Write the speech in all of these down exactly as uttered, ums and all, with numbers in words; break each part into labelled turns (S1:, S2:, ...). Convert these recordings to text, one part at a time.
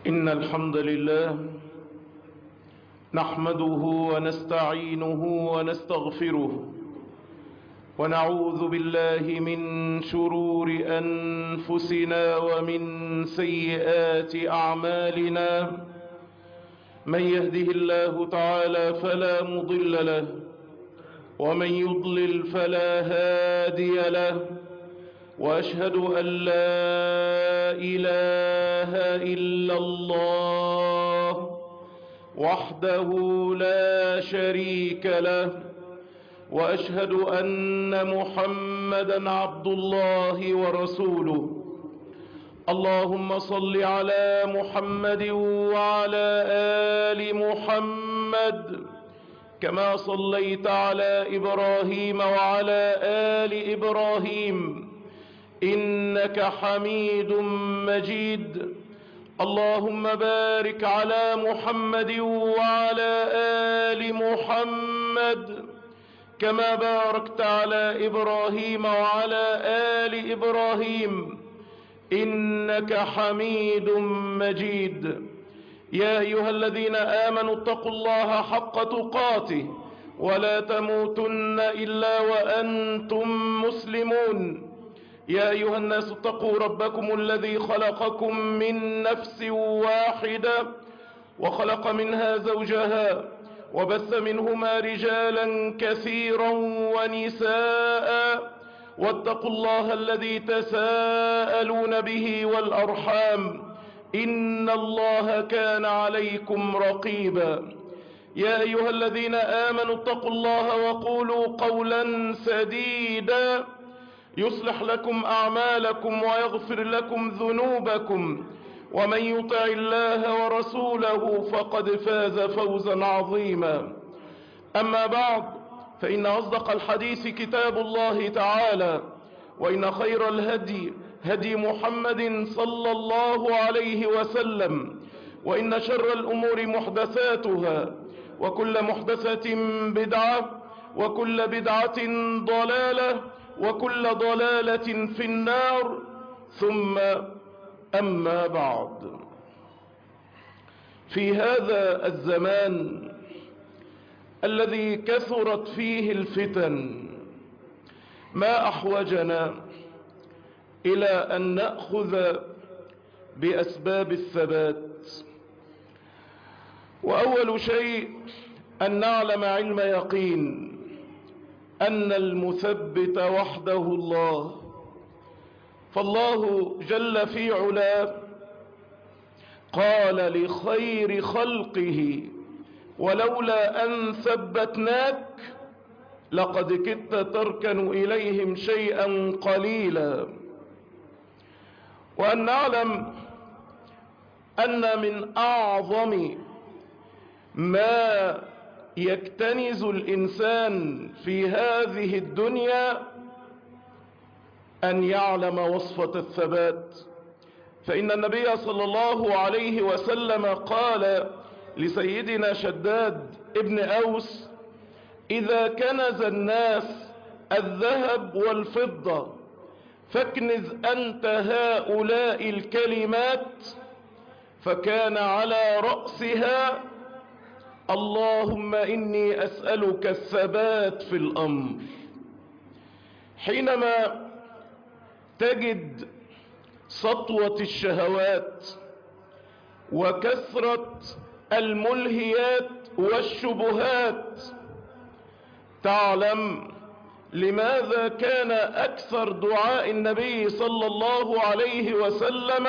S1: إن الحمد لله نحمده ونستعينه ونستغفره ونعوذ بالله من شرور أنفسنا ومن سيئات أعمالنا. من يهده الله تعالى فلا مضل له ومن يضلل فلا هادي له، وأشهد أن لا إله إلا الله وحده لا شريك له، وأشهد أن محمدا عبد الله ورسوله. اللهم صل على محمد وعلى آل محمد كما صليت على إبراهيم وعلى آل إبراهيم إنك حميد مجيد. اللهم بارك على محمد وعلى آل محمد كما باركت على إبراهيم وعلى آل إبراهيم إنك حميد مجيد. يا أيها الذين آمنوا اتقوا الله حق تقاته ولا تموتن إلا وأنتم مسلمون. يا أيها الناس اتقوا ربكم الذي خلقكم من نفس واحدة وخلق منها زوجها وبث منهما رجالا كثيرا ونساء، واتقوا الله الذي تساءلون به والأرحام إن الله كان عليكم رقيبا. يا أيها الذين آمنوا اتقوا الله وقولوا قولا سديدا يصلح لكم أعمالكم ويغفر لكم ذنوبكم، ومن يطع الله ورسوله فقد فاز فوزا عظيما. أما بعد، فإن أصدق الحديث كتاب الله تعالى، وإن خير الهدي هدي محمد صلى الله عليه وسلم، وإن شر الأمور محدثاتها، وكل محدثة بدعة، وكل بدعة ضلالة، وكل ضلالة في النار. ثم أما بعد، في هذا الزمان الذي كثرت فيه الفتن ما أحوجنا إلى أن نأخذ بأسباب الثبات. وأول شيء أن نعلم علم يقين أن المثبت وحده الله، فالله جل في علاه قال لخير خلقه: ولولا أن ثبتناك لقد كدت تركن إليهم شيئا قليلا. وأن نعلم أن من أعظم ما يكتنز الإنسان في هذه الدنيا أن يعلم وصفة الثبات. فإن النبي صلى الله عليه وسلم قال لسيدنا شداد ابن أوس: إذا كنز الناس الذهب والفضة فاكنز أنت هؤلاء الكلمات. فكان على رأسها: اللهم إني أسألك الثبات في الأمر. حينما تجد سطوة الشهوات وكثرة الملهيات والشبهات تعلم لماذا كان أكثر دعاء النبي صلى الله عليه وسلم: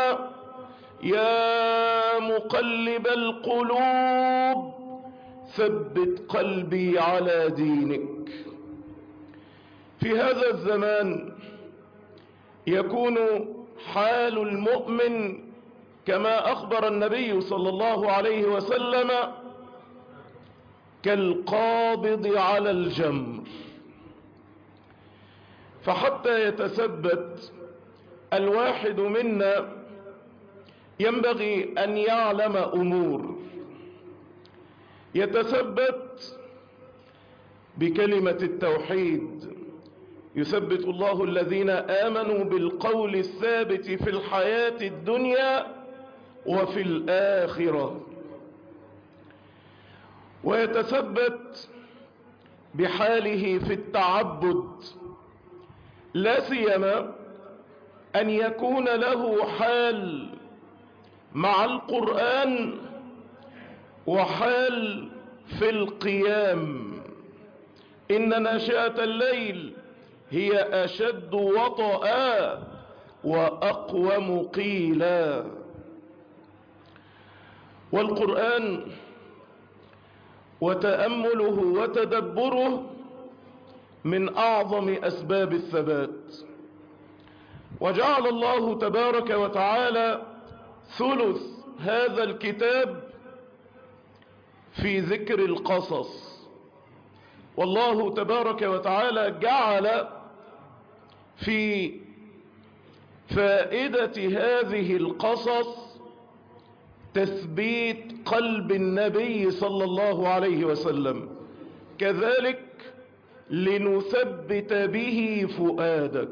S1: يا مقلب القلوب ثبت قلبي على دينك. في هذا الزمان يكون حال المؤمن كما أخبر النبي صلى الله عليه وسلم كالقابض على الجمر. فحتى يتثبت الواحد منا ينبغي أن يعلم أمور. يتثبت بكلمة التوحيد، يثبت الله الذين آمنوا بالقول الثابت في الحياة الدنيا وفي الآخرة، ويتثبت بحاله في التعبد، لا سيما أن يكون له حال مع القرآن وحال في القيام. إن ناشئة الليل هي أشد وطئا وأقوم قيلا. والقرآن وتأمله وتدبره من أعظم أسباب الثبات. وجعل الله تبارك وتعالى ثلث هذا الكتاب في ذكر القصص. والله تبارك وتعالى جعل في فائدة هذه القصص تثبيت قلب النبي صلى الله عليه وسلم، كذلك لنثبت به فؤادك.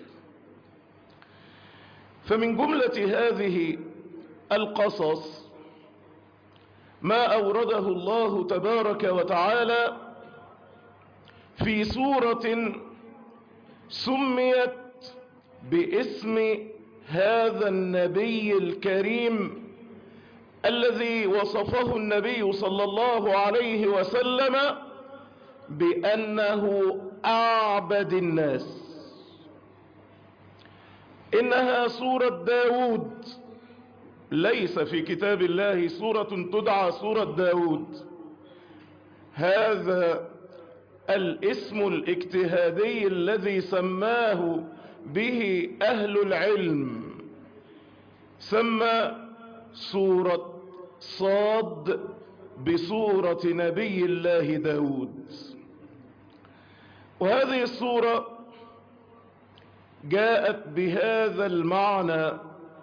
S1: فمن جملة هذه القصص ما أورده الله تبارك وتعالى في سورة سميت باسم هذا النبي الكريم الذي وصفه النبي صلى الله عليه وسلم بأنه أعبد الناس. إنها سورة داود، ليس في كتاب الله سورة تدعى سورة داود. هذا الاسم الاجتهادي الذي سماه به أهل العلم، سمى سورة صاد بسورة نبي الله داود. وهذه السورة جاءت بهذا المعنى،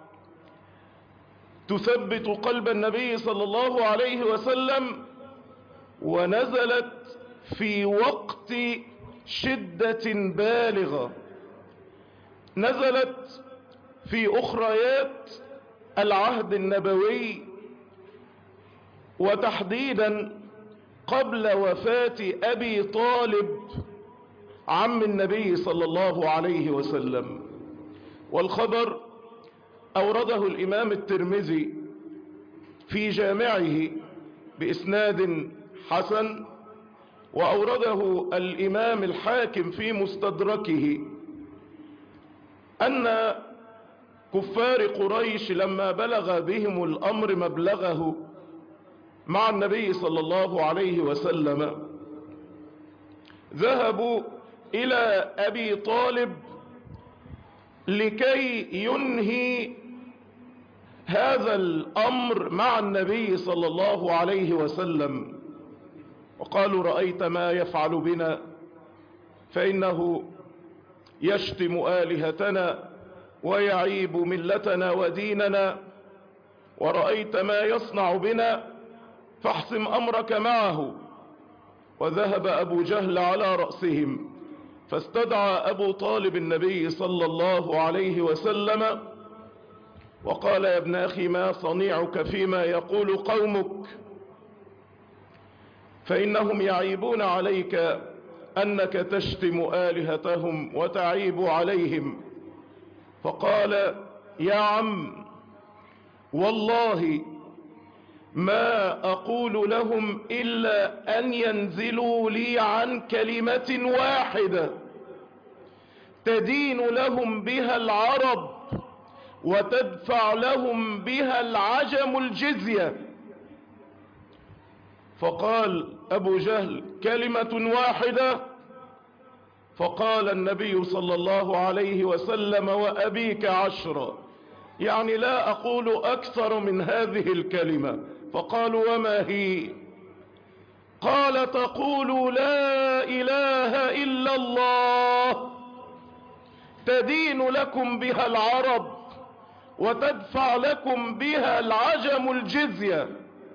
S1: تثبت قلب النبي صلى الله عليه وسلم، ونزلت في وقت شدة بالغة، نزلت في أخريات العهد النبوي، وتحديدا قبل وفاة أبي طالب عم النبي صلى الله عليه وسلم. والخبر أورده الإمام الترمذي في جامعه بإسناد حسن، وأورده الإمام الحاكم في مستدركه، أن كفار قريش لما بلغ بهم الأمر مبلغه مع النبي صلى الله عليه وسلم ذهبوا إلى أبي طالب لكي ينهي هذا الأمر مع النبي صلى الله عليه وسلم، وقالوا: رأيت ما يفعل بنا، فإنه يشتم آلهتنا ويعيب ملتنا وديننا، ورأيت ما يصنع بنا، فاحسم أمرك معه. وذهب أبو جهل على رأسهم، فاستدعى أبو طالب النبي صلى الله عليه وسلم وقال: يا ابن أخي، ما صنيعك فيما يقول قومك؟ فإنهم يعيبون عليك أنك تشتم آلهتهم وتعيب عليهم. فقال: يا عم، والله ما أقول لهم إلا أن ينزلوا لي عن كلمة واحدة تدين لهم بها العرب وتدفع لهم بها العجم الجزية. فقال أبو جهل: كلمة واحدة؟ فقال النبي صلى الله عليه وسلم: وأبيك عشرة، يعني لا أقول أكثر من هذه الكلمة. فقالوا: وما هي؟ قال: تقول لا إله إلا الله تدين لكم بها العرب وتدفع لكم بها العجم الجزية.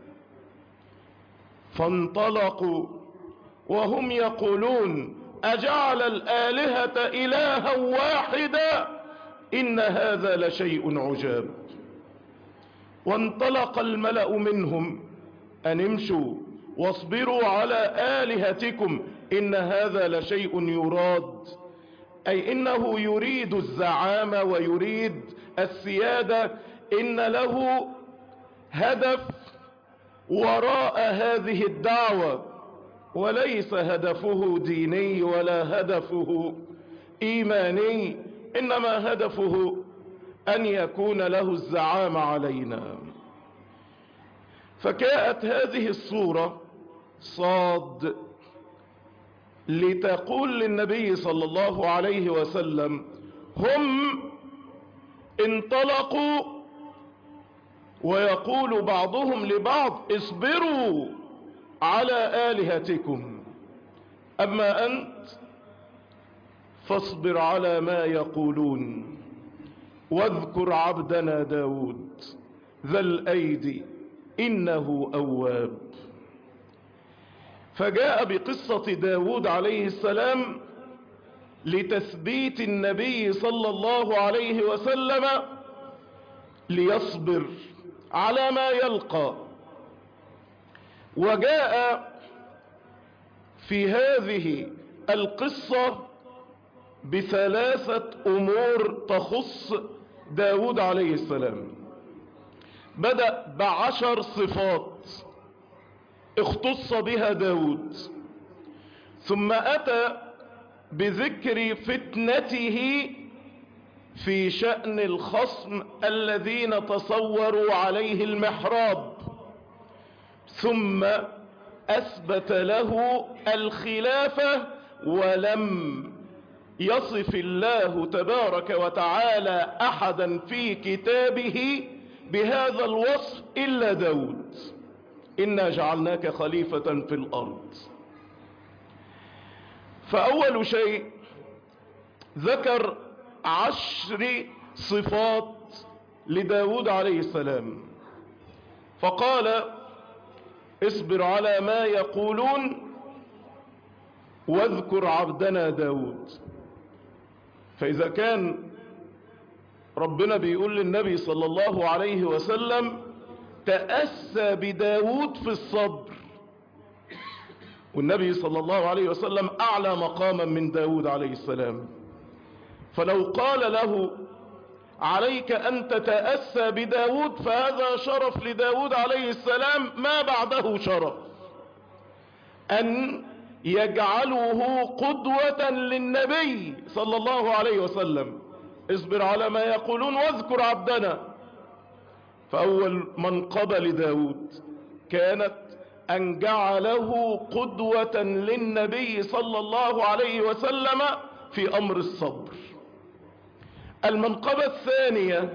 S1: فانطلقوا وهم يقولون: أجعل الآلهة إلها واحدا إن هذا لشيء عجاب. وانطلق الملأ منهم أن امشوا واصبروا على آلهتكم إن هذا لشيء يراد، أي إنه يريد الزعامة ويريد السيادة، إن له هدف وراء هذه الدعوة، وليس هدفه ديني ولا هدفه إيماني، إنما هدفه أن يكون له الزعامة علينا. فجاءت هذه الصورة صاد لتقول للنبي صلى الله عليه وسلم: هم انطلقوا، ويقول بعضهم لبعض: اصبروا على آلهتكم، أما أنت فاصبر على ما يقولون، واذكر عبدنا داود ذا الأيدي إنه أواب. فجاء بقصة داود عليه السلام لتثبيت النبي صلى الله عليه وسلم ليصبر على ما يلقى. وجاء في هذه القصة بثلاثة أمور تخص داود عليه السلام. بدأ بعشر صفات اختص بها داود، ثم أتى بذكر فتنته في شأن الخصم الذين تصوروا عليه المحراب، ثم أثبت له الخلافة، ولم يصف الله تبارك وتعالى أحدا في كتابه بهذا الوصف إلا داود: إنا جعلناك خليفة في الأرض. فأول شيء ذكر عشر صفات لداود عليه السلام، فقال: اصبر على ما يقولون واذكر عبدنا داود. فإذا كان ربنا بيقول للنبي صلى الله عليه وسلم: تأسى بداود في الصبر، والنبي صلى الله عليه وسلم أعلى مقاما من داود عليه السلام، فلو قال له: عليك أن تتأسى بداود، فهذا شرف لداود عليه السلام ما بعده شرف، أن يجعله قدوة للنبي صلى الله عليه وسلم: اصبر على ما يقولون واذكر عبدنا. فأول منقبة لداود كانت أن جعله قدوة للنبي صلى الله عليه وسلم في أمر الصبر. المنقبة الثانية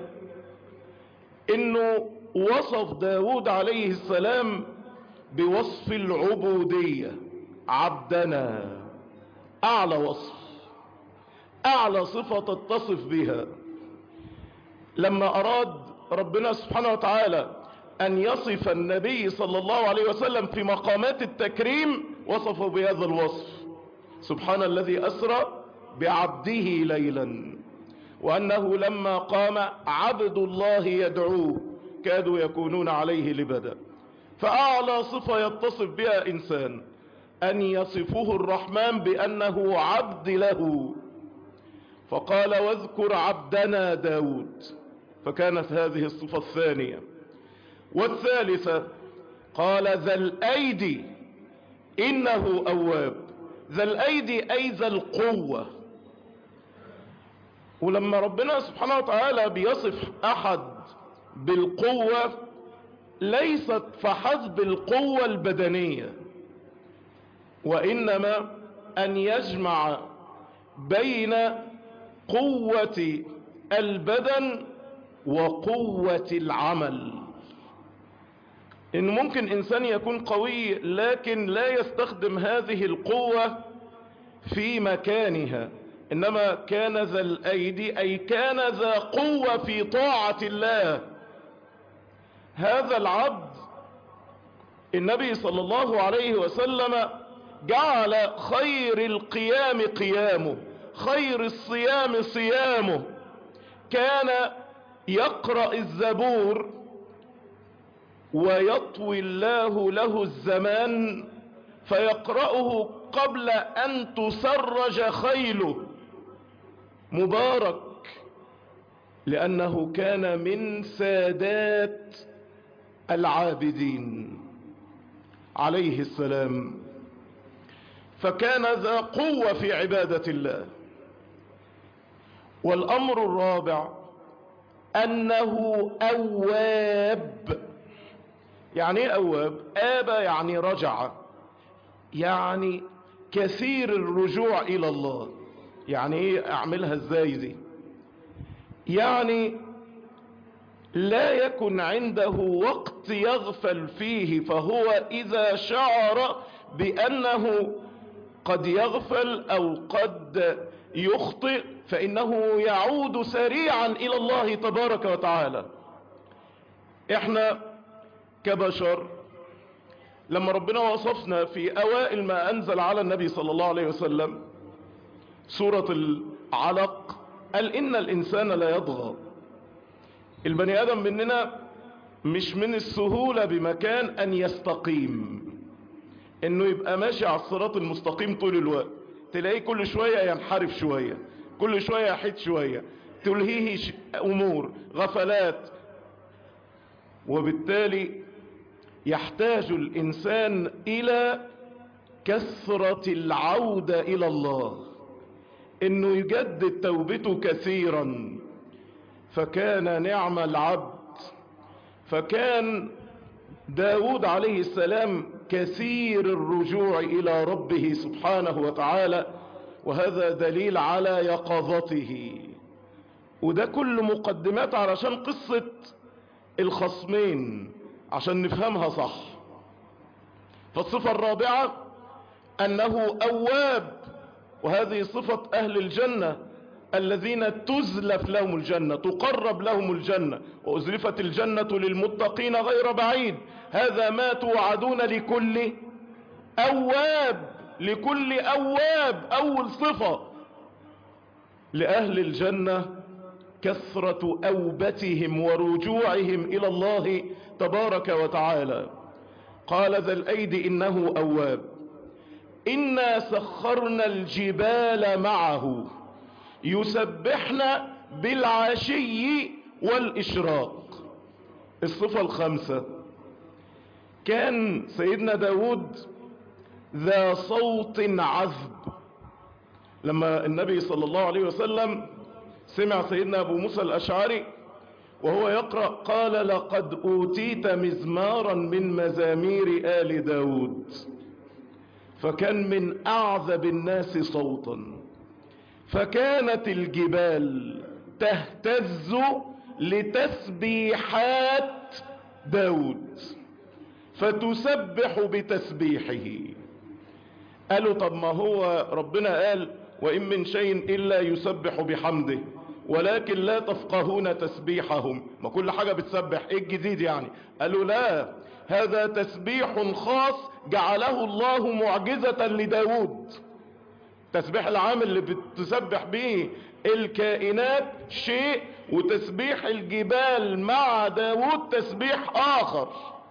S1: إنه وصف داود عليه السلام بوصف العبودية: عبدنا، أعلى وصف، أعلى صفة تتصف بها. لما أراد ربنا سبحانه وتعالى أن يصف النبي صلى الله عليه وسلم في مقامات التكريم وصفه بهذا الوصف: سبحان الذي أسرى بعبده ليلا، وأنه لما قام عبد الله يدعوه كادوا يكونون عليه لبدا. فأعلى صفة يتصف بها إنسان أن يصفه الرحمن بأنه عبد له، فقال: واذكر عبدنا داود، فكانت هذه الصفة الثانية. والثالثة قال: ذا الأيدي إنه أواب. ذا الأيدي أي ذا القوة. ولما ربنا سبحانه وتعالى بيصف أحد بالقوة ليست فحسب القوة البدنية، وإنما أن يجمع بين قوة البدن وقوة العمل. إن ممكن إنسان يكون قوي لكن لا يستخدم هذه القوة في مكانها، إنما كان ذا الأيدي أي كان ذا قوة في طاعة الله. هذا العبد النبي صلى الله عليه وسلم جعل خير القيام قيامه، خير الصيام صيامه. كان يقرأ الزبور ويطوي الله له الزمان فيقرأه قبل أن تسرج خيله. مبارك لأنه كان من سادات العابدين عليه السلام، فكان ذا قوة في عبادة الله. والأمر الرابع أنه أواب. يعني ايه أواب؟ آب يعني رجع، يعني كثير الرجوع إلى الله. يعني ايه أعملها ازاي دي؟ يعني لا يكن عنده وقت يغفل فيه، فهو إذا شعر بأنه قد يغفل أو قد يخطئ فإنه يعود سريعا إلى الله تبارك وتعالى. احنا كبشر لما ربنا وصفنا في أوائل ما أنزل على النبي صلى الله عليه وسلم سورة العلق قال إن الإنسان لا يطغى. البني آدم مننا مش من السهولة بمكان أن يستقيم، إنه يبقى ماشي على الصراط المستقيم طول الوقت. تلاقيه كل شوية ينحرف شوية، كل شوية يحيد شوية، تلهيه أمور غفلات. وبالتالي يحتاج الإنسان إلى كثرة العودة إلى الله، إنه يجدد توبته كثيرا. فكان نعم العبد، فكان داود عليه السلام كثير الرجوع إلى ربه سبحانه وتعالى، وهذا دليل على يقظته. وده كل مقدمات علشان قصة الخصمين عشان نفهمها صح. فالصفة الرابعة أنه أواب، وهذه صفة أهل الجنة الذين تزلف لهم الجنة، تقرب لهم الجنة. وأزلفت الجنة للمتقين غير بعيد. هذا ما توعدون لكل أواب، لكل أواب. أول صفة لأهل الجنة كثرة أوبتهم ورجوعهم إلى الله تبارك وتعالى. قال ذا الأيدي إنه أواب. إنا سخرنا الجبال معه يسبحن بالعشي والإشراق. الصفة الخامسة كان سيدنا داود ذا صوت عذب. لما النبي صلى الله عليه وسلم سمع سيدنا أبو موسى الأشعري وهو يقرأ قال لقد أوتيت مزمارا من مزامير آل داود، فكان من أعذب الناس صوتا. فكانت الجبال تهتز لتسبيحات داود فتسبح بتسبيحه. قالوا طب ما هو ربنا قال وإن من شيء إلا يسبح بحمده ولكن لا تفقهون تسبيحهم، ما كل حاجة بتسبح، ايه الجديد يعني؟ قالوا لا، هذا تسبيح خاص جعله الله معجزة لداود. تسبيح العام اللي بتسبح به الكائنات شيء، وتسبيح الجبال مع داود تسبيح آخر،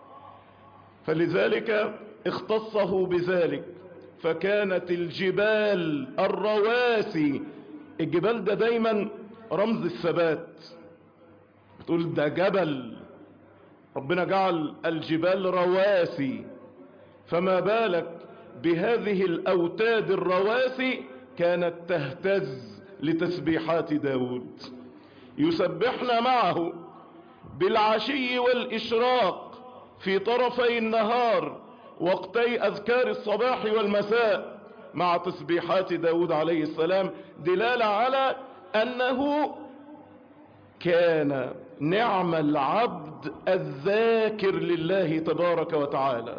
S1: فلذلك اختصه بذلك. فكانت الجبال الرواسي، الجبال ده دايما رمز الثبات، بتقول ده جبل، ربنا جعل الجبال رواسي، فما بالك بهذه الأوتاد الرواسي كانت تهتز لتسبيحات داود. يسبحن معه بالعشي والإشراق في طرفي النهار، وقتي أذكار الصباح والمساء، مع تسبيحات داود عليه السلام، دلالة على أنه كان نعم العبد الذاكر لله تبارك وتعالى.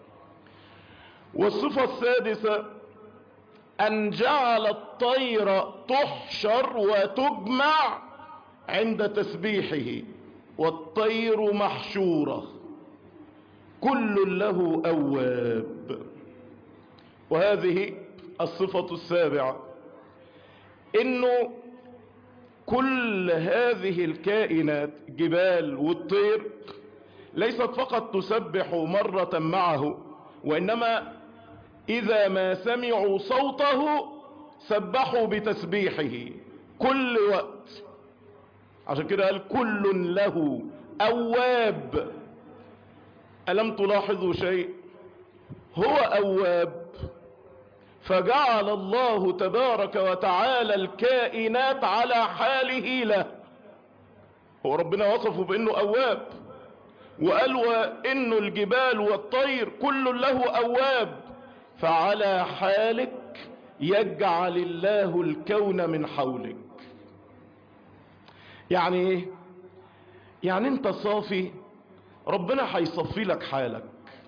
S1: والصفة السادسة أن جعل الطير تحشر وتجمع عند تسبيحه، والطير محشورة، كل له أواب. وهذه الصفة السابعة، إنه كل هذه الكائنات، جبال والطير، ليست فقط تسبح مرة معه، وإنما إذا ما سمعوا صوته سبحوا بتسبيحه كل وقت. عشان كده قال كل له أواب. ألم تلاحظوا شيء؟ هو أواب، فجعل الله تبارك وتعالى الكائنات على حاله له. هو ربنا وصفه بأنه أواب، وقال وإنه الجبال والطير كل له أواب، فعلى حالك يجعل الله الكون من حولك. يعني ايه؟ يعني انت صافي، ربنا هيصفي لك حالك.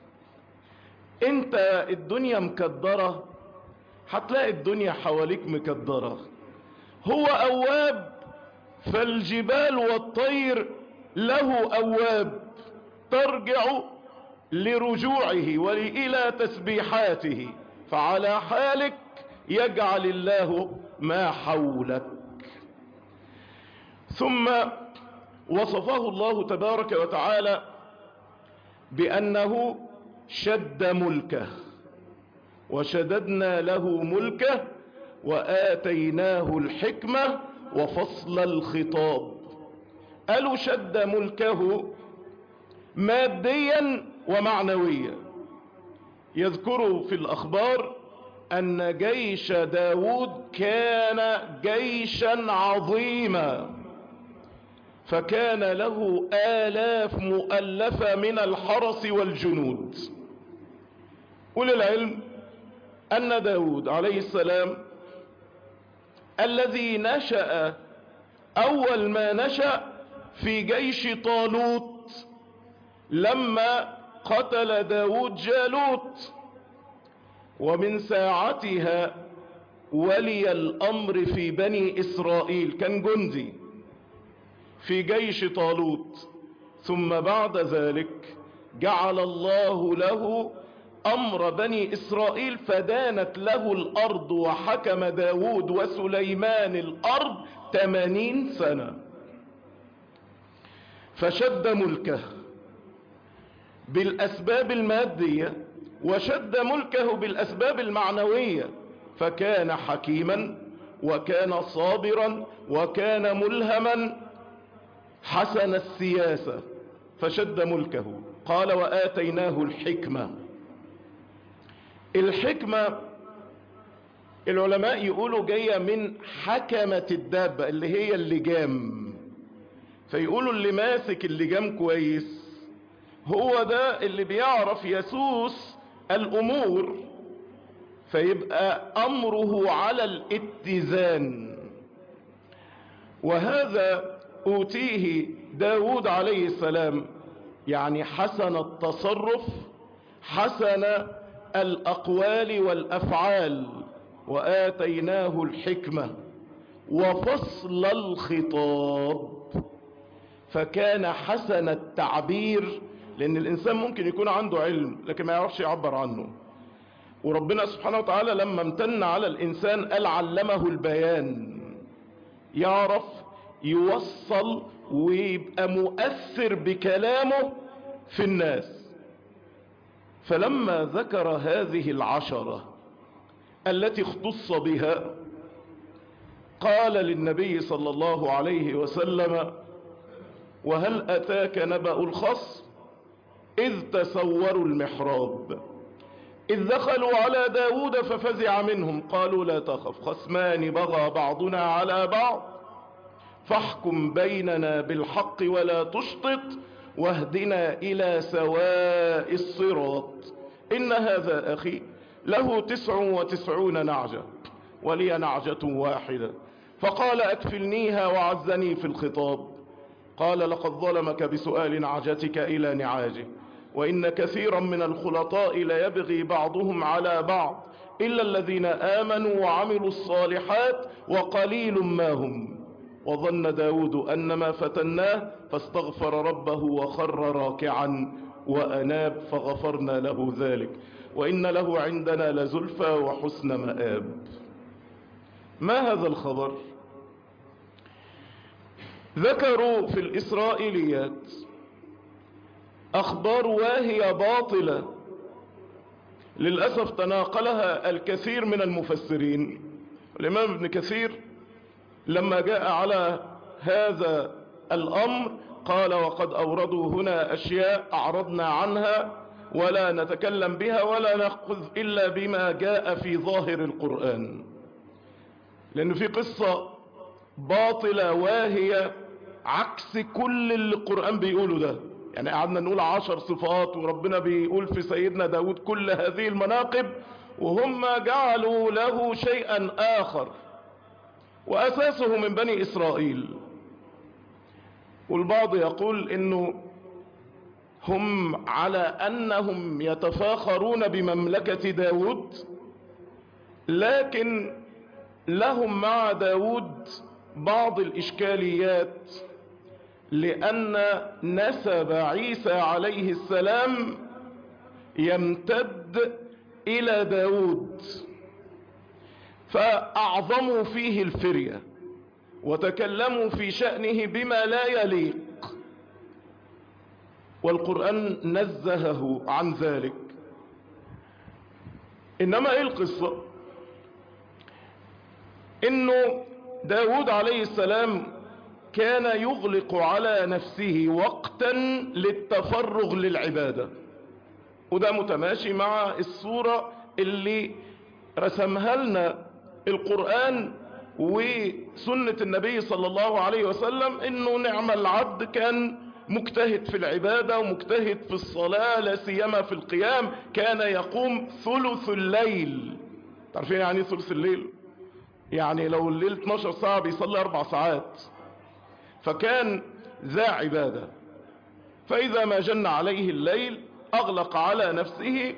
S1: انت الدنيا مكدرة، هتلاقي الدنيا حواليك مكدرة. هو أواب، فالجبال والطير له أواب ترجع لرجوعه وإلى تسبيحاته، فعلى حالك يجعل الله ما حولك. ثم وصفه الله تبارك وتعالى بأنه شد ملكه، وشددنا له ملكه وآتيناه الحكمة وفصل الخطاب. قالوا شد ملكه ماديا ومعنويا. يذكر في الأخبار أن جيش داود كان جيشا عظيما، فكان له آلاف مؤلفة من الحرس والجنود. وللعلم أن داود عليه السلام الذي نشأ أول ما نشأ في جيش طالوت لما قتل داود جالوت، ومن ساعتها ولي الأمر في بني إسرائيل، كان جندي في جيش طالوت. ثم بعد ذلك جعل الله له أمر بني إسرائيل، فدانت له الأرض، وحكم داود وسليمان الأرض ثمانين سنة. فشد ملكه بالأسباب المادية، وشد ملكه بالأسباب المعنوية، فكان حكيما وكان صابرا وكان ملهما حسن السياسة، فشد ملكه. قال وآتيناه الحكمة. الحكمة العلماء يقولوا جاية من حكمة الدابة اللي هي اللجام، فيقولوا اللي ماسك اللجام كويس هو ده اللي بيعرف يسوس الأمور، فيبقى أمره على الاتزان. وهذا أوتيه داود عليه السلام، يعني حسن التصرف، حسن الأقوال والأفعال. وآتيناه الحكمة وفصل الخطاب، فكان حسن التعبير، لأن الإنسان ممكن يكون عنده علم لكن ما يعرفش يعبر عنه. وربنا سبحانه وتعالى لما امتن على الإنسان قال علمه البيان، يعرف يوصل ويبقى مؤثر بكلامه في الناس. فلما ذكر هذه العشرة التي اختص بها، قال للنبي صلى الله عليه وسلم وهل أتاك نبأ الخصم إذ تسوروا المحراب إذ دخلوا على داود ففزع منهم قالوا لا تخف خصمان بغى بعضنا على بعض فاحكم بيننا بالحق ولا تشطط واهدنا إلى سواء الصراط إن هذا أخي له تسع وتسعون نعجة ولي نعجة واحدة فقال أكفلنيها وعزني في الخطاب قال لقد ظلمك بسؤال نعجتك إلى نعاجه وإن كثيرا من الخلطاء ليبغي بعضهم على بعض إلا الذين آمنوا وعملوا الصالحات وقليل ما هم وظن داود أنما فتناه فاستغفر ربه وخر راكعا وأناب فغفرنا له ذلك وإن له عندنا لزلفى وحسن مآب. ما هذا الخبر؟ ذكروا في الإسرائيليات أخبار واهية باطلة للأسف تناقلها الكثير من المفسرين. الإمام ابن كثير لما جاء على هذا الأمر قال: وقد أوردوا هنا أشياء أعرضنا عنها ولا نتكلم بها ولا نأخذ إلا بما جاء في ظاهر القرآن. لأن في قصة باطلة واهية عكس كل اللي القرآن بيقوله ده. يعني قعدنا نقول عشر صفات وربنا بيقول في سيدنا داود كل هذه المناقب، وهم جعلوا له شيئا آخر وأساسه من بني إسرائيل. والبعض يقول إنه هم على أنهم يتفاخرون بمملكة داود، لكن لهم مع داود بعض الإشكاليات، لأن نسب عيسى عليه السلام يمتد إلى داود، فأعظموا فيه الفرية وتكلموا في شأنه بما لا يليق، والقرآن نزهه عن ذلك. إنما إيه القصة؟ إنه داود عليه السلام كان يغلق على نفسه وقتا للتفرغ للعبادة، وده متماشي مع الصورة اللي رسمها لنا القرآن وسنة النبي صلى الله عليه وسلم، انه نعم العبد كان مجتهد في العبادة ومجتهد في الصلاة، لا سيما في القيام، كان يقوم ثلث الليل. تعرفين يعني ثلث الليل؟ يعني لو الليل اتناشر ساعة بيصلي اربع ساعات، فكان ذا عبادة. فإذا ما جن عليه الليل أغلق على نفسه،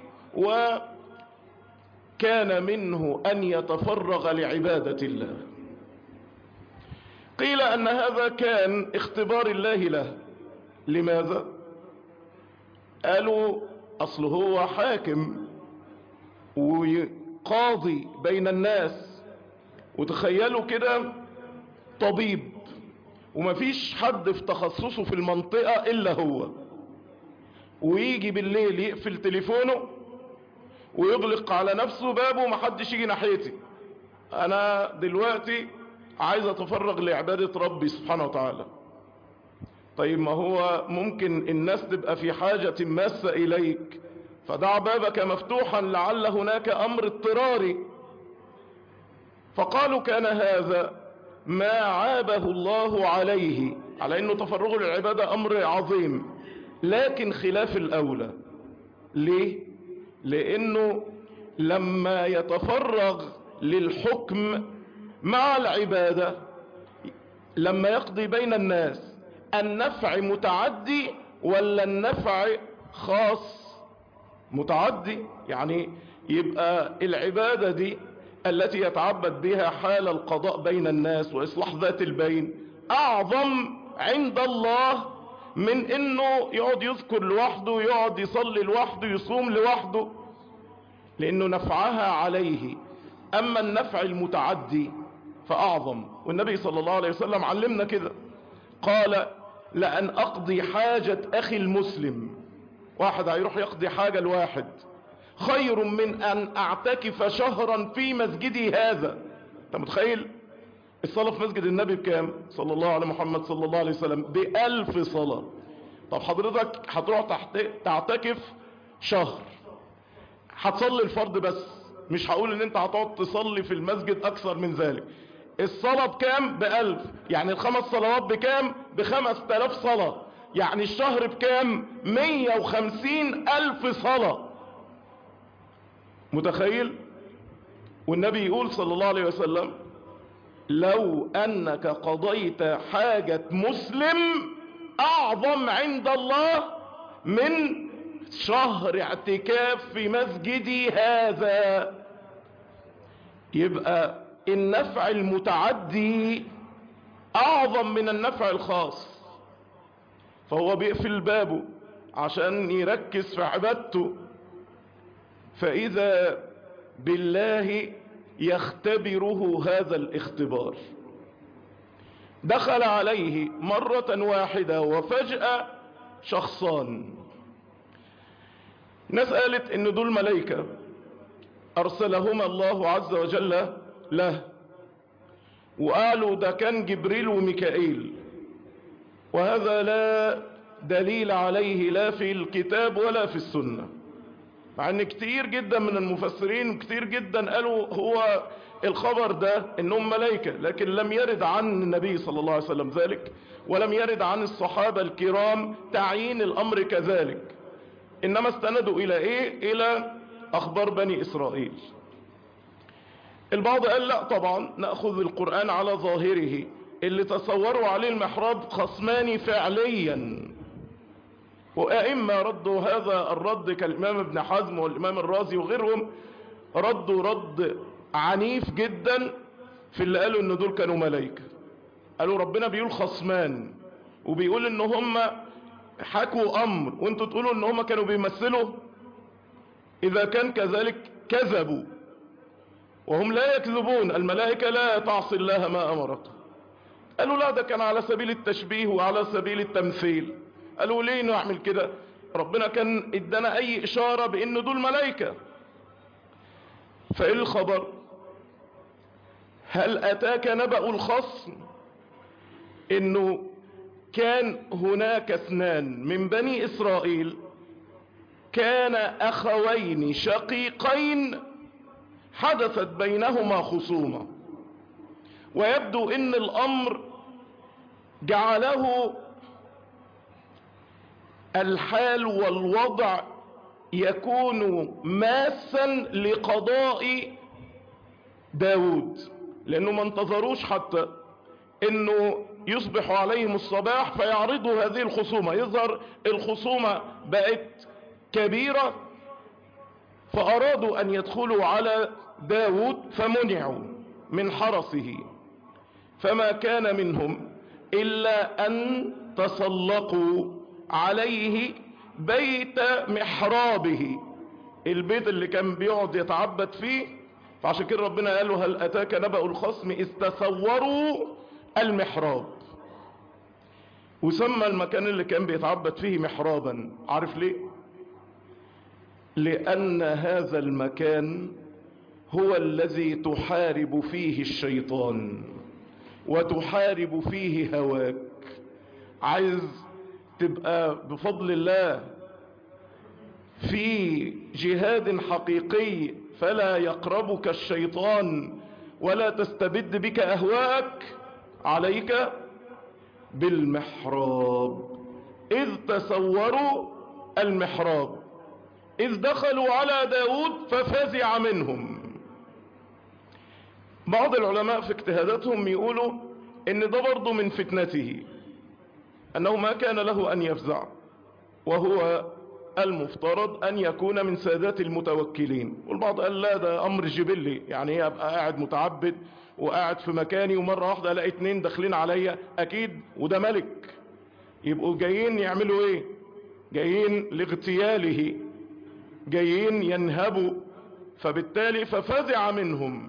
S1: وكان منه أن يتفرغ لعبادة الله. قيل أن هذا كان اختبار الله له. لماذا؟ قالوا أصله هو حاكم وقاضي بين الناس، وتخيلوا كده طبيب ومفيش حد في تخصصه في المنطقة إلا هو، ويجي بالليل يقفل تليفونه ويغلق على نفسه بابه ومحدش يجي ناحيتي، أنا دلوقتي عايز أتفرغ لعبادة ربي سبحانه وتعالى. طيب ما هو ممكن الناس تبقى في حاجة ماسة إليك، فدع بابك مفتوحا لعل هناك أمر اضطراري. فقالوا كان هذا ما عابه الله عليه، على انه تفرغ للعبادة امر عظيم، لكن خلاف الاولى. ليه؟ لانه لما يتفرغ للحكم مع العبادة، لما يقضي بين الناس، النفع متعدي ولا النفع خاص؟ متعدي، يعني يبقى العبادة دي التي يتعبد بها حال القضاء بين الناس وإصلاح ذات البين أعظم عند الله من إنه يقعد يذكر لوحده، يقعد يصلي لوحده، يصوم لوحده، لأنه نفعها عليه. أما النفع المتعدي فأعظم، والنبي صلى الله عليه وسلم علمنا كده، قال: لأن أقضي حاجة أخي المسلم، واحد هيروح يقضي حاجة الواحد، خير من ان اعتكف شهرا في مسجدي هذا. انت متخيل الصلاة في مسجد النبي بكام صلى الله عليه محمد صلى الله عليه وسلم؟ بألف صلاة. طب حضرتك هتروح تحت تعتكف شهر، هتصلي الفرض بس، مش هقول ان انت هتقعد تصلي في المسجد اكثر من ذلك. الصلاة بكام؟ بألف، يعني الخمس صلوات بكام؟ بخمس تلاف صلاة، يعني الشهر بكام؟ مية وخمسين الف صلاة. متخيل؟ والنبي يقول صلى الله عليه وسلم: لو انك قضيت حاجة مسلم اعظم عند الله من شهر اعتكاف في مسجدي هذا. يبقى النفع المتعدي اعظم من النفع الخاص، فهو بيقفل بابه عشان يركز في عبادته. فإذا بالله يختبره هذا الاختبار. دخل عليه مرة واحدة وفجأة شخصان، ناس قالت ان دول ملائكة ارسلهما الله عز وجل له، وقالوا ده كان جبريل وميكائيل، وهذا لا دليل عليه لا في الكتاب ولا في السنة، مع ان كتير جدا من المفسرين كتير جدا قالوا هو الخبر ده انهم ملائكة، لكن لم يرد عن النبي صلى الله عليه وسلم ذلك، ولم يرد عن الصحابة الكرام تعيين الامر كذلك، انما استندوا الى ايه؟ الى اخبار بني اسرائيل. البعض قال لا طبعا نأخذ القرآن على ظاهره، اللي تصوروا عليه المحراب خصمان فعليا، وأئمة ردوا هذا الرد كالإمام ابن حزم والإمام الرازي وغيرهم، ردوا رد عنيف جدا في اللي قالوا ان دول كانوا ملائكة. قالوا ربنا بيقول خصمان، وبيقول ان هم حكوا امر، وانتوا تقولوا ان هم كانوا بيمثلوا. اذا كان كذلك كذبوا، وهم لا يكذبون، الملائكة لا تعصي الله ما امرته. قالوا لا ده كان على سبيل التشبيه وعلى سبيل التمثيل. قالوا ليه نعمل كده؟ ربنا كان ادانا اي اشارة بان دول ملائكة. فايه الخبر؟ هل اتاك نبأ الخصم؟ انه كان هناك اثنان من بني اسرائيل كان اخوين شقيقين حدثت بينهما خصومة، ويبدو ان الامر جعله الحال والوضع يكون ماسا لقضاء داود، لانه ما انتظروش حتى انه يصبح عليهم الصباح فيعرضوا هذه الخصومة. يظهر الخصومة بقت كبيرة، فارادوا ان يدخلوا على داود فمنعوا من حرسه، فما كان منهم الا ان تسلقوا عليه بيت محرابه، البيت اللي كان بيقعد يتعبد فيه. فعشان كده ربنا قال له هل اتاك نبأ الخصم اذ تسوروا المحراب، وسمى المكان اللي كان بيتعبد فيه محرابا. عارف ليه؟ لان هذا المكان هو الذي تحارب فيه الشيطان وتحارب فيه هواك. عايز تبقى بفضل الله في جهاد حقيقي فلا يقربك الشيطان ولا تستبد بك اهواك، عليك بالمحراب. اذ تسوروا المحراب اذ دخلوا على داود ففزع منهم. بعض العلماء في اجتهاداتهم يقولوا ان ده برضو من فتنته، انه ما كان له ان يفزع، وهو المفترض ان يكون من سادات المتوكلين. والبعض قال لا ده امر جبلي، يعني ابقى قاعد متعبد وقاعد في مكاني ومرة واحدة الاقي اتنين داخلين عليا، اكيد وده ملك، يبقوا جايين يعملوا ايه؟ جايين لاغتياله، جايين ينهبوا، فبالتالي ففزع منهم.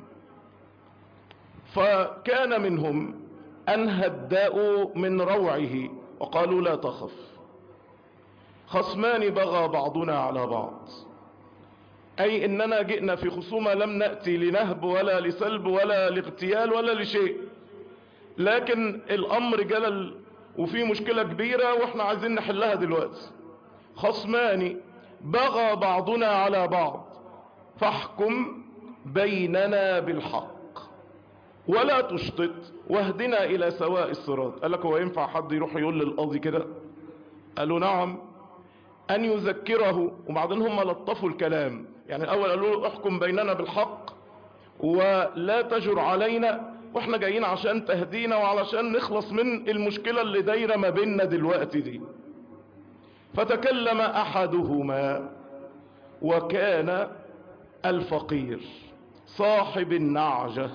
S1: فكان منهم ان هدأوا من روعه وقالوا لا تخف، خصمان بغى بعضنا على بعض، اي اننا جئنا في خصومة لم نأتي لنهب ولا لسلب ولا لاغتيال ولا لشيء، لكن الامر جلل وفي مشكلة كبيرة واحنا عايزين نحلها دلوقتي. خصمان بغى بعضنا على بعض فاحكم بيننا بالحق ولا تشطط واهدنا الى سواء الصراط. قال لك هو ينفع حد يروح يقول للقاضي كده؟ قالوا نعم، ان يذكره. وبعدين هم لطفوا الكلام، يعني الاول قالوا له احكم بيننا بالحق ولا تجر علينا، واحنا جايين عشان تهدينا وعلشان نخلص من المشكلة اللي دايرة ما بيننا دلوقتي دي. فتكلم احدهما وكان الفقير صاحب النعجة.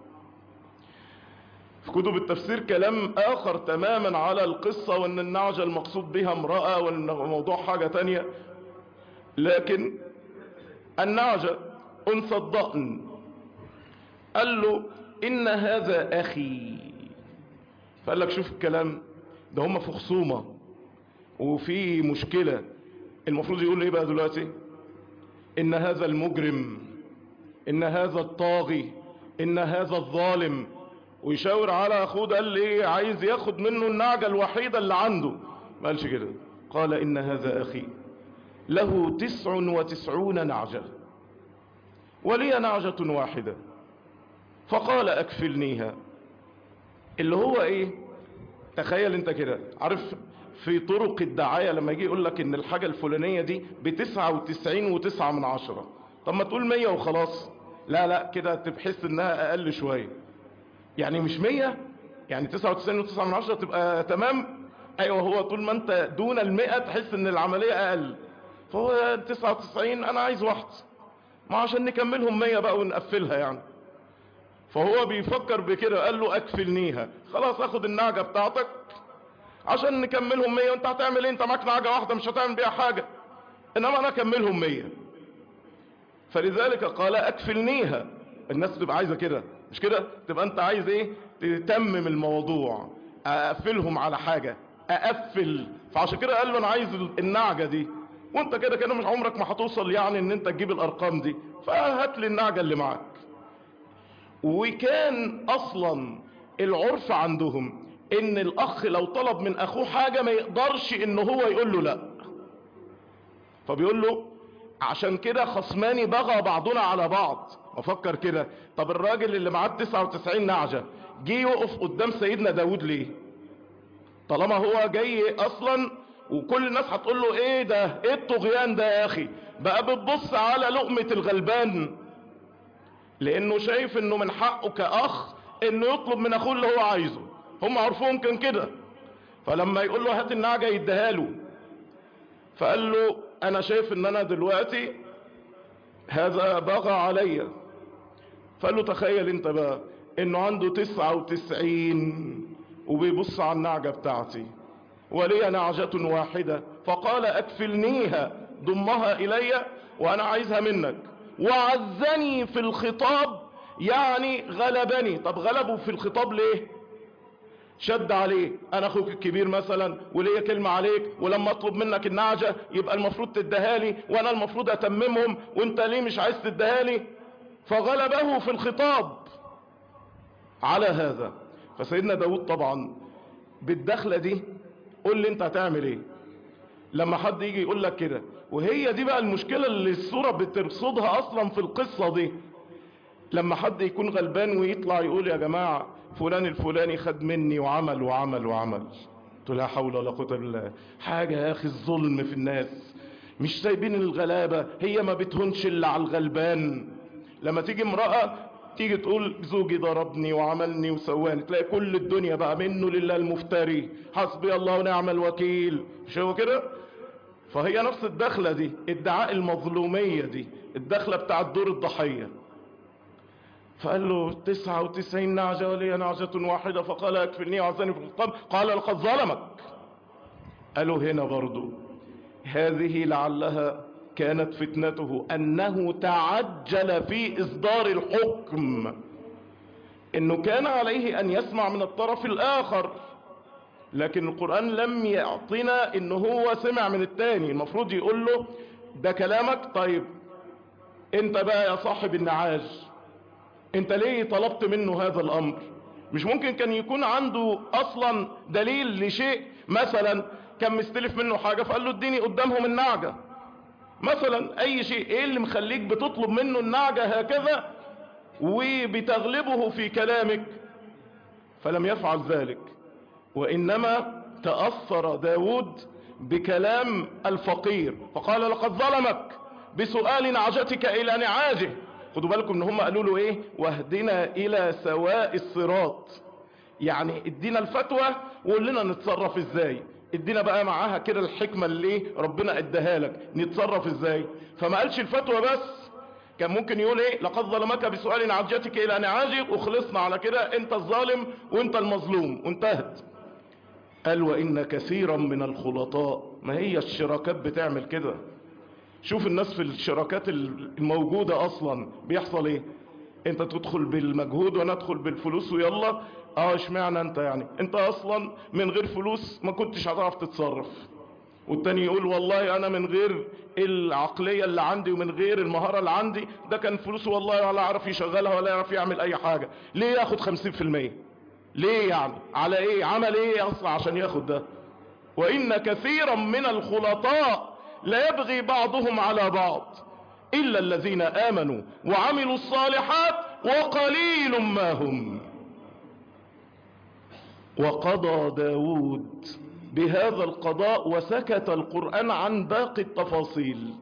S1: في كتب التفسير كلام اخر تماما على القصة، وان النعجة المقصود بها امرأة وان الموضوع حاجة تانية، لكن النعجة انثى الضأن. قال له ان هذا اخي، فقال لك شوف الكلام ده، هم في خصومة وفي مشكلة، المفروض يقول ايه بقى دلوقتي؟ إن هذا المجرم، إن هذا الطاغي، إن هذا الظالم، ويشاور على أخوه ده اللي عايز ياخد منه النعجة الوحيدة اللي عنده. ما قالش كده، قال إن هذا أخي له تسع وتسعون نعجة ولي نعجة واحدة فقال أكفلنيها. اللي هو إيه؟ تخيل انت كده، عارف في طرق الدعاية لما يجي يقول لك ان الحاجة الفلانية دي بتسعة وتسعين وتسعة من عشرة، طب ما تقول مية وخلاص. لا لا، كده تبحث انها اقل شوية، يعني مش مية، يعني تسعة وتسعين وتسعة من عشرة تبقى تمام. ايوه، هو طول ما انت دون المئة تحس ان العملية اقل، فهو تسعة وتسعين انا عايز واحد، ما عشان نكملهم مية بقى ونقفلها يعني. فهو بيفكر بكده، قال له اكفلنيها، خلاص اخد النعجة بتاعتك عشان نكملهم مية، وانت هتعمل ايه؟ انت معاك نعجة واحدة مش هتعمل بيها حاجة، انما انا اكملهم مية. فلذلك قال اكفلنيها. الناس تبقى عايزة كده، مش كده؟ تبقى انت عايز ايه؟ تتمم الموضوع، اقفلهم على حاجة، اقفل. فعشان كده قال له انا عايز النعجة دي، وانت كده كده مش عمرك ما هتوصل يعني ان انت تجيب الارقام دي، فهات لي النعجة اللي معاك. وكان اصلا العرف عندهم ان الاخ لو طلب من اخوه حاجة ما يقدرش ان هو يقول له لا، فبيقول له عشان كده خصماني بغى بعضنا على بعض. افكر كده، طب الراجل اللي معاه تسعة وتسعين نعجة جه يقف قدام سيدنا داود ليه؟ طالما هو جاي اصلا وكل الناس هتقول له ايه ده، ايه الطغيان ده يا اخي، بقى بتبص على لقمة الغلبان، لانه شايف انه من حقه كاخ انه يطلب من اخوه اللي هو عايزه. هم عرفوهم كان كده، فلما يقول له هات النعجة يديها له، فقال له انا شايف ان انا دلوقتي هذا بغى عليا. فقال له تخيل انت بقى انه عنده تسعة وتسعين وبيبص على النعجة بتاعتي ولي نعجة واحدة، فقال اكفلنيها، ضمها الي وانا عايزها منك، وعزني في الخطاب، يعني غلبني. طب غلبه في الخطاب ليه؟ شد عليه، انا اخوك الكبير مثلا وليا كلمة عليك، ولما اطلب منك النعجة يبقى المفروض تديها لي، وانا المفروض اتممهم، وانت ليه مش عايز تديها لي؟ فغلبه في الخطاب على هذا. فسيدنا داود طبعا بالدخلة دي، قول لي انت هتعمل ايه لما حد يجي يقول لك كده؟ وهي دي بقى المشكلة اللي السورة بترصدها اصلا في القصة دي. لما حد يكون غلبان ويطلع يقول يا جماعة فلان الفلاني خد مني وعمل وعمل وعمل، قلت لا حول ولا قوة الا بالله. حاجة يا اخي الظلم في الناس، مش سايبين الغلابة، هي ما بتهونش الا على الغلبان. لما تيجي امرأة تيجي تقول زوجي ضربني وعملني وسواني، تلاقي كل الدنيا بقى منه لله المفتري، حسبي الله ونعم الوكيل، مش هو كده؟ فهي نفس الدخلة دي، ادعاء المظلومية دي، الدخلة بتاعت دور الضحية. فقال له تسعة وتسعين نعجة ولي نعجة واحدة، فقال اكفلني وعزني في الخطاب، قال لقد ظلمك. قالوا هنا برضو هذه لعلها كانت فتنته انه تعجل في اصدار الحكم، انه كان عليه ان يسمع من الطرف الاخر، لكن القرآن لم يعطينا انه هو سمع من التاني. المفروض يقول له ده كلامك، طيب انت بقى يا صاحب النعاج انت ليه طلبت منه هذا الامر؟ مش ممكن كان يكون عنده اصلا دليل لشيء، مثلا كان مستلف منه حاجة فقال له اديني قدامهم النعجة مثلا، اي شيء. ايه اللي مخليك بتطلب منه النعجة هكذا وبتغلبه في كلامك؟ فلم يفعل ذلك، وانما تأثر داود بكلام الفقير، فقال لقد ظلمك بسؤال نعجتك الى نعاجه. خدوا بالكم ان هم قالوا له ايه؟ واهدنا الى سواء الصراط، يعني ادينا الفتوى وقول لنا نتصرف ازاي، ادينا بقى معاها كده الحكمة اللي ربنا اداها لك نتصرف ازاي. فما قالش الفتوى بس، كان ممكن يقول ايه؟ لقد ظلمك بسؤال نعجتك الى نعاجه، وخلصنا على كده، انت الظالم وانت المظلوم وانتهت. قال وان كثيرا من الخلطاء، ما هي الشراكات بتعمل كده. شوف الناس في الشراكات الموجودة اصلا بيحصل ايه؟ انت تدخل بالمجهود وانا ادخل بالفلوس ويلا. اه اشمعنى انت؟ يعني انت اصلا من غير فلوس ما كنتش هتعرف تتصرف، والتاني يقول والله انا من غير العقلية اللي عندي ومن غير المهارة اللي عندي ده كان فلوسه والله ولا يعرف يشغلها ولا يعرف يعمل اي حاجة. ليه ياخد خمسين في المية؟ ليه يعني؟ على ايه؟ عمل ايه اصلا عشان ياخد ده؟ وان كثيرا من الخلطاء لا يبغي بعضهم على بعض الا الذين امنوا وعملوا الصالحات وقليل ما هم. وقضى داود بهذا القضاء وسكت القرآن عن باقي التفاصيل،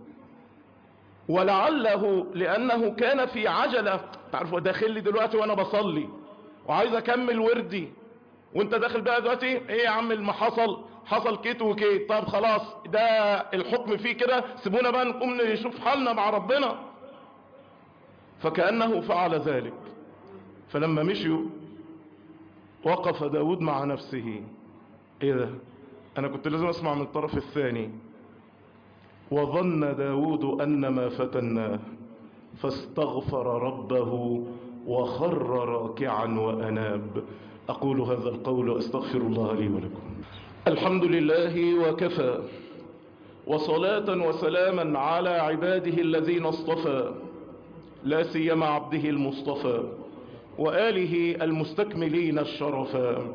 S1: ولعله لأنه كان في عجلة. تعرفوا داخل لي دلوقتي وأنا بصلي وعايز أكمل وردي، وانت داخل بقى دلوقتي ايه يا عم ما حصل حصل كيت وكيت، طب خلاص ده الحكم فيه كده، سيبونا بقى نقوم نشوف حالنا مع ربنا. فكأنه فعل ذلك. فلما مشيوا وقف داود مع نفسه، ايه ده؟ انا كنت لازم اسمع من الطرف الثاني. وظن داود ان ما فتناه فاستغفر ربه وخر راكعا واناب. اقول هذا القول واستغفر الله لي ولكم. الحمد لله وكفى، وصلاة وسلاما على عباده الذين اصطفى، لا سيما عبده المصطفى وآله المستكملين الشرفا.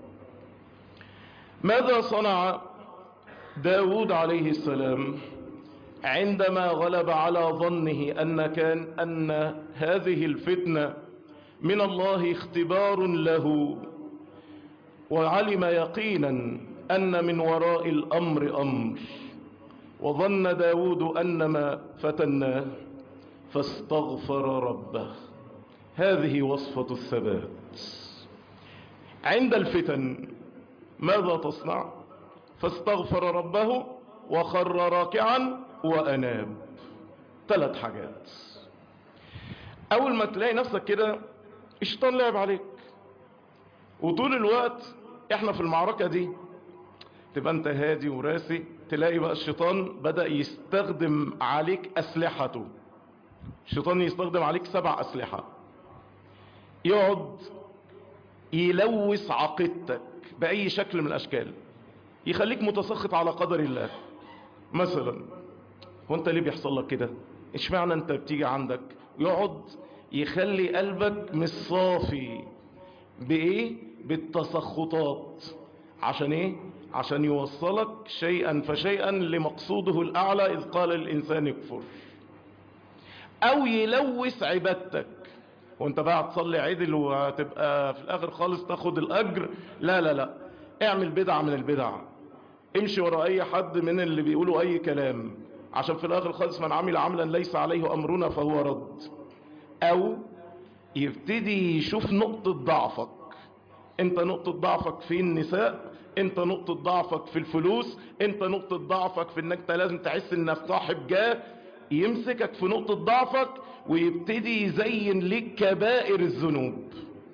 S1: ماذا صنع داود عليه السلام عندما غلب على ظنه أن كان أن هذه الفتنة من الله اختبار له، وعلم يقينا أن من وراء الأمر أمر، وظن داود أن ما فتناه فاستغفر ربه. هذه وصفة الثبات عند الفتن. ماذا تصنع؟ فاستغفر ربه وخر راكعا وأناب. ثلاث حاجات. أول ما تلاقي نفسك كده الشيطان لعب عليك، وطول الوقت احنا في المعركة دي تبقى انت هادي وراسي، تلاقي بقى الشيطان بدأ يستخدم عليك أسلحته. الشيطان يستخدم عليك سبع أسلحة، يقعد يلوث عقيدتك بأي شكل من الأشكال، يخليك متسخط على قدر الله. مثلا هو انت ليه بيحصل لك كده؟ ايش معنى انت بتيجي عندك؟ يقعد يخلي قلبك مش صافي. بايه؟ بالتسخطات. عشان ايه؟ عشان يوصلك شيئا فشيئا لمقصوده الاعلى، اذ قال الانسان اكفر. او يلوث عبادتك، وانت بقى تصلي عدل وتبقى في الاخر خالص تاخد الاجر. لا لا لا، اعمل بدعة من البدع، امشي ورا اي حد من اللي بيقولوا اي كلام، عشان في الاخر خالص من عمل عملا ليس عليه امرنا فهو رد. او يبتدي يشوف نقطة ضعفك. انت نقطة ضعفك في النساء، انت نقطة ضعفك في الفلوس، انت نقطة ضعفك في انك لازم تحس انك صاحب جاه. يمسكك في نقطة ضعفك ويبتدي يزين لك كبائر الذنوب،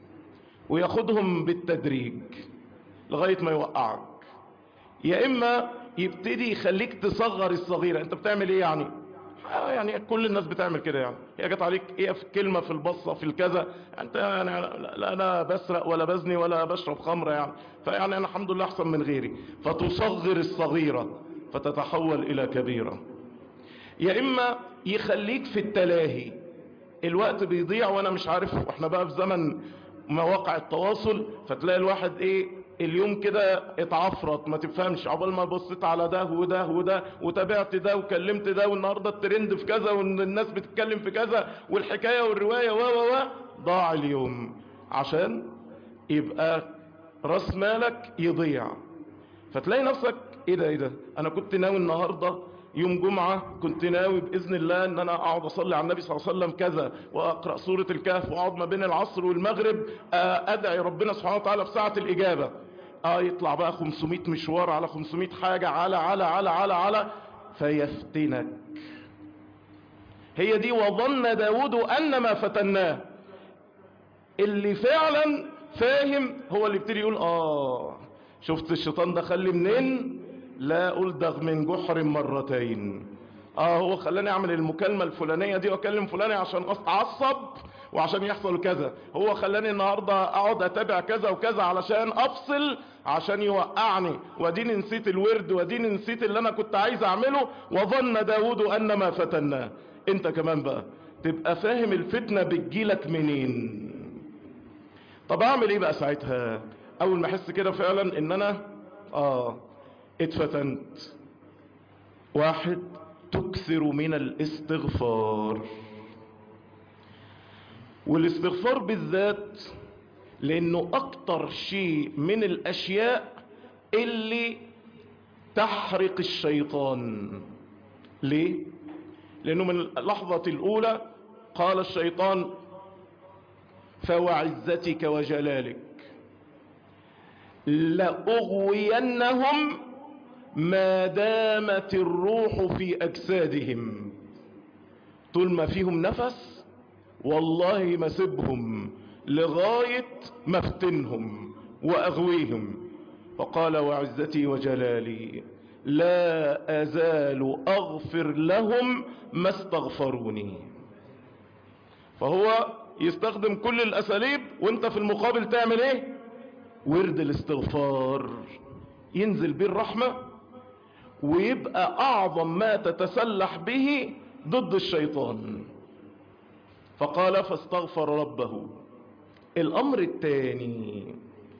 S1: وياخدهم بالتدريج لغاية ما يوقعك. يا اما يبتدي يخليك تصغر الصغيرة. انت بتعمل ايه يعني؟ آه يعني كل الناس بتعمل كده. يعني هي جت عليك ايه في كلمة في البصة في الكذا، انت يعني لا انا بسرق ولا بزني ولا بشرب خمرة يعني، فيعني انا الحمد لله احسن من غيري، فتصغر الصغيرة فتتحول الى كبيرة. يا اما يخليك في التلاهي، الوقت بيضيع وانا مش عارف. واحنا بقى في زمن مواقع التواصل، فتلاقي الواحد ايه اليوم كده اتعفرت، ما تفهمش عقبال ما بصيت على ده وده وده وتابعت ده وكلمت ده، والنهارده الترند في كذا والناس بتتكلم في كذا والحكايه والروايه و و و ضاع اليوم عشان يبقى راس مالك يضيع. فتلاقي نفسك ايه ده ايه ده انا كنت ناوي النهارده يوم جمعة، كنت ناوي بإذن الله ان انا اقعد اصلي على النبي صلى الله عليه وسلم كذا، واقرأ سورة الكهف، واقعد ما بين العصر والمغرب ادعي ربنا سبحانه وتعالى في ساعة الاجابة. اه يطلع بقى خمسمائة مشوار على خمسمائة حاجة على على على على على فيفتنك. هي دي وظن داود ان ما فتناه. اللي فعلا فاهم هو اللي يبتدي يقول اه شفت الشيطان ده خلي منين، لا ألدغ من جحر مرتين. اه هو خلاني اعمل المكالمة الفلانية دي واكلم فلاني عشان اتعصب، وعشان يحصل كذا، هو خلاني النهاردة اقعد اتابع كذا وكذا علشان افصل، عشان يوقعني، وديني نسيت الورد، وديني نسيت اللي انا كنت عايز اعمله. وظن داود ان ما فتناه. انت كمان بقى تبقى فاهم الفتنة بتجيلك منين. طب اعمل ايه بقى ساعتها؟ اول ما احس كده فعلا ان انا اه اتفتنت، واحد، تكثر من الاستغفار. والاستغفار بالذات لانه اكتر شيء من الاشياء اللي تحرق الشيطان. ليه؟ لانه من اللحظة الاولى قال الشيطان فوعزتك وجلالك لأغوينهم ما دامت الروح في أجسادهم. طول ما فيهم نفس والله ما سيبهم لغاية ما افتنهم وأغويهم. فقال وعزتي وجلالي لا أزال أغفر لهم ما استغفروني. فهو يستخدم كل الأساليب، وانت في المقابل تعمل ايه؟ ورد الاستغفار ينزل به الرحمة، ويبقى أعظم ما تتسلح به ضد الشيطان. فقال فاستغفر ربه. الأمر الثاني،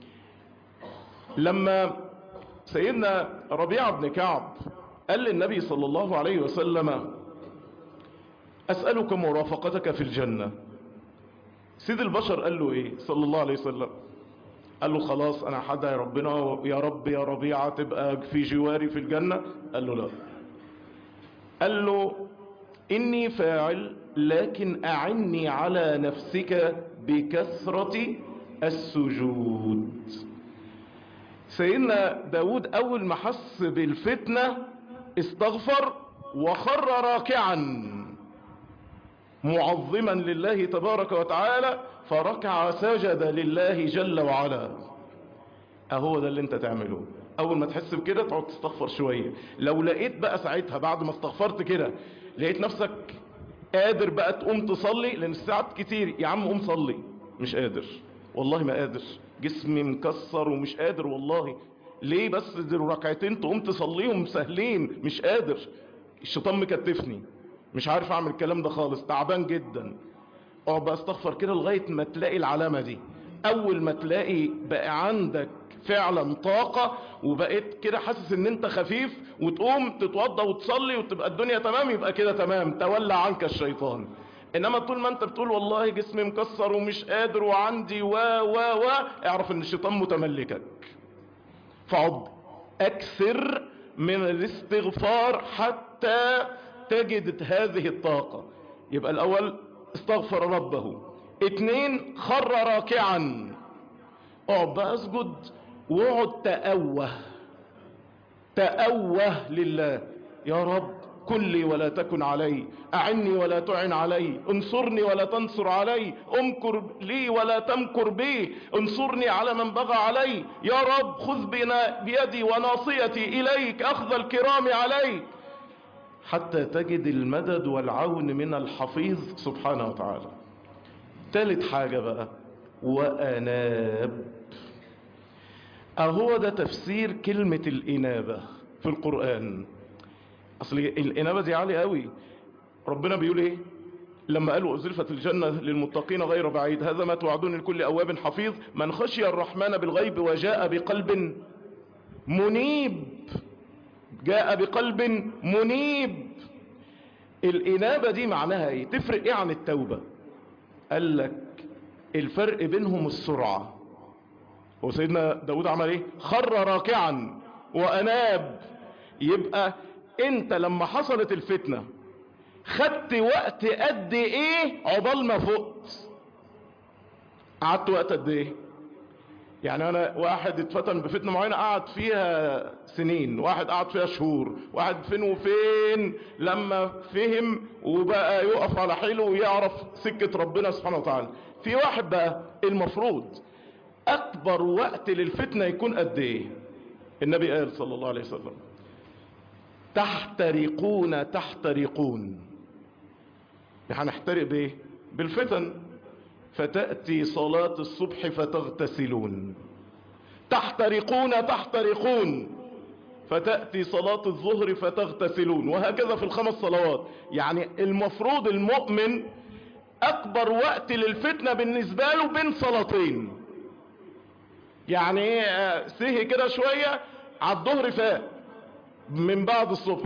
S1: لما سيدنا ربيعة بن كعب قال للنبي صلى الله عليه وسلم أسألك مرافقتك في الجنة، سيد البشر قال له ايه صلى الله عليه وسلم؟ قال له خلاص انا حدا يا ربنا، يا رب يا ربيعة تبقى في جواري في الجنة. قال له لا. قال له اني فاعل لكن اعني على نفسك بكثرة السجود. سيدنا داود اول ما حس بالفتنة استغفر وخر راكعا معظما لله تبارك وتعالى، فركع سجد لله جل وعلا. اهو ده اللي انت تعمله. اول ما تحس بكده تقعد تستغفر شوية. لو لقيت بقى ساعتها بعد ما استغفرت كده لقيت نفسك قادر بقى تقوم تصلي، لان الساعات كتير يا عم قوم صلي، مش قادر والله ما قادر، جسمي مكسر ومش قادر والله. ليه بس دي ركعتين تقوم تصليهم سهلين، مش قادر، الشيطان مكتفني، مش عارف اعمل الكلام ده خالص، تعبان جدا. اقعد بقى استغفر كده لغاية ما تلاقي العلامة دي. اول ما تلاقي بقى عندك فعلا طاقة وبقيت كده حاسس ان انت خفيف وتقوم تتوضى وتصلي وتبقى الدنيا تمام، يبقى كده تمام، تولى عنك الشيطان. انما طول ما انت بتقول والله جسمي مكسر ومش قادر وعندي و و و اعرف ان الشيطان متملكك. فعض اكثر من الاستغفار حتى تجد هذه الطاقة. يبقى الاول استغفر ربه، اتنين خر راكعا، اقعد بقى اسجد واقعد تأوه تأوه لله. يا رب كن لي ولا تكن علي، اعني ولا تعن علي، انصرني ولا تنصر علي، امكر لي ولا تمكر بي، انصرني على من بغى علي. يا رب خذ بنا بيدي وناصيتي اليك اخذ الكرام عليك، حتى تجد المدد والعون من الحفيظ سبحانه وتعالى. ثالث حاجة بقى وأناب. أهو ده تفسير كلمة الإنابة في القرآن. أصل الإنابة دي عالية قوي. ربنا بيقول إيه لما قالوا أزلفت الجنة للمتقين غير بعيد هذا ما توعدون لكل أواب حفيظ من خشي الرحمن بالغيب وجاء بقلب منيب. جاء بقلب منيب. الإنابة دي معناها إيه؟ تفرق إيه عن التوبة؟ قال لك الفرق بينهم السرعة. وسيدنا داود عمل ايه؟ خر راكعا واناب. يبقى انت لما حصلت الفتنة خدت وقت قد ايه عقبال ما فقت؟ قعدت وقت قد ايه؟ يعني انا واحد اتفتن بفتنة معينة قعد فيها سنين، واحد قعد فيها شهور، واحد فين وفين لما فهم وبقى يقف على حيله ويعرف سكة ربنا سبحانه وتعالى. في واحد بقى المفروض اكبر وقت للفتنة يكون قد ايه؟ النبي قال صلى الله عليه وسلم تحترقون تحترقون. هنحترق بايه؟ بالفتن. فتأتي صلاة الصبح فتغتسلون، تحترقون تحترقون، فتأتي صلاة الظهر فتغتسلون، وهكذا في الخمس صلوات. يعني المفروض المؤمن أكبر وقت للفتنة بالنسبة له بين صلاتين. يعني ايه سهي كده شوية على الظهر فاق من بعد الصبح،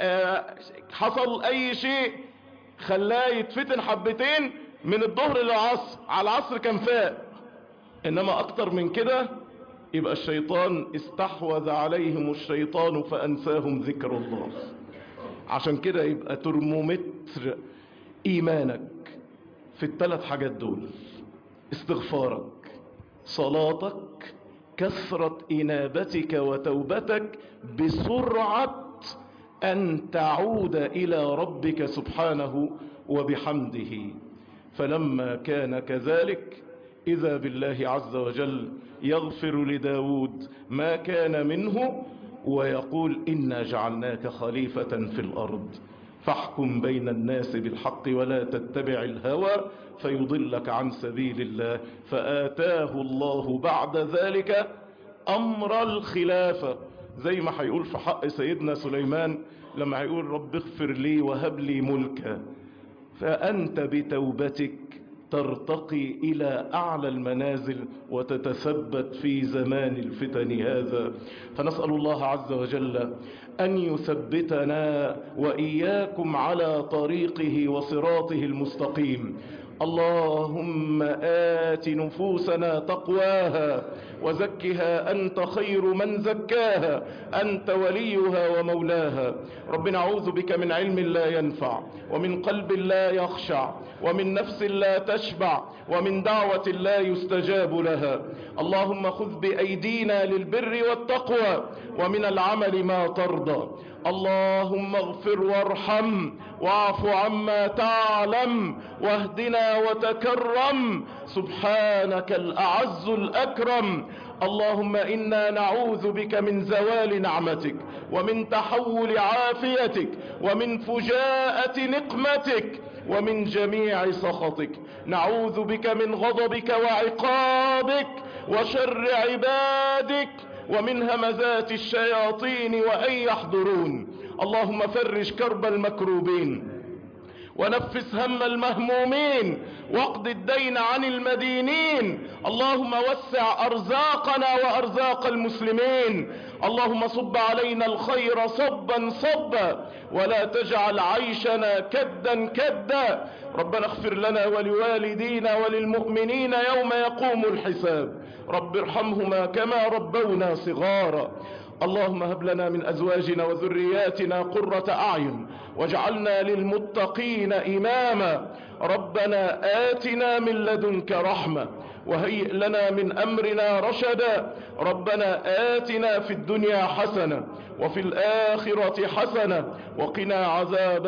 S1: حصل أي شيء خلاه يتفتن حبتين من الظهر للعصر، على العصر كان فاق. إنما أكتر من كده يبقى الشيطان استحوذ عليهم الشيطان فأنساهم ذكر الله. عشان كده يبقى ترمومتر إيمانك في الثلاث حاجات دول: استغفارك، صلاتك، كثرة إنابتك وتوبتك بسرعة أن تعود إلى ربك سبحانه وبحمده. فلما كان كذلك إذا بالله عز وجل يغفر لداود ما كان منه ويقول: إنا جعلناك خليفة في الأرض فاحكم بين الناس بالحق ولا تتبع الهوى فيضلك عن سبيل الله. فآتاه الله بعد ذلك أمر الخلافة، زي ما هيقول في حق سيدنا سليمان لما هيقول: رب اغفر لي وهب لي ملكا. فأنت بتوبتك ترتقي إلى أعلى المنازل وتتثبت في زمان الفتن هذا. فنسأل الله عز وجل أن يثبتنا وإياكم على طريقه وصراطه المستقيم. اللهم آت نفوسنا تقواها وزكها أنت خير من زكاها، أنت وليها ومولاها. رب نعوذ بك من علم لا ينفع، ومن قلب لا يخشع، ومن نفس لا تشبع، ومن دعوة لا يستجاب لها. اللهم خذ بأيدينا للبر والتقوى ومن العمل ما ترضى. اللهم اغفر وارحم واعف عما تعلم واهدنا وتكرم، سبحانك الأعز الأكرم. اللهم إنا نعوذ بك من زوال نعمتك ومن تحول عافيتك ومن فجاءة نقمتك ومن جميع سخطك. نعوذ بك من غضبك وعقابك وشر عبادك ومن همزات الشياطين وأن يحضرون. اللهم فرج كرب المكروبين ونفس هم المهمومين واقض الدين عن المدينين. اللهم وسع أرزاقنا وأرزاق المسلمين. اللهم صب علينا الخير صبا صبا ولا تجعل عيشنا كدا كدا. ربنا اغفر لنا ولوالدينا وللمؤمنين يوم يقوم الحساب. رب ارحمهما كما ربونا صغارا. اللهم هب لنا من أزواجنا وذرياتنا قرة أعين واجعلنا للمتقين إماما. ربنا آتنا من لدنك رحمة وهيئ لنا من أمرنا رشدا. ربنا آتنا في الدنيا حسنة وفي الآخرة حسنة وقنا عذاب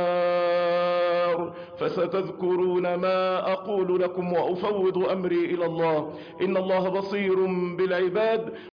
S1: النار. فستذكرون ما أقول لكم وأفوض أمري إلى الله، إن الله بصير بالعباد.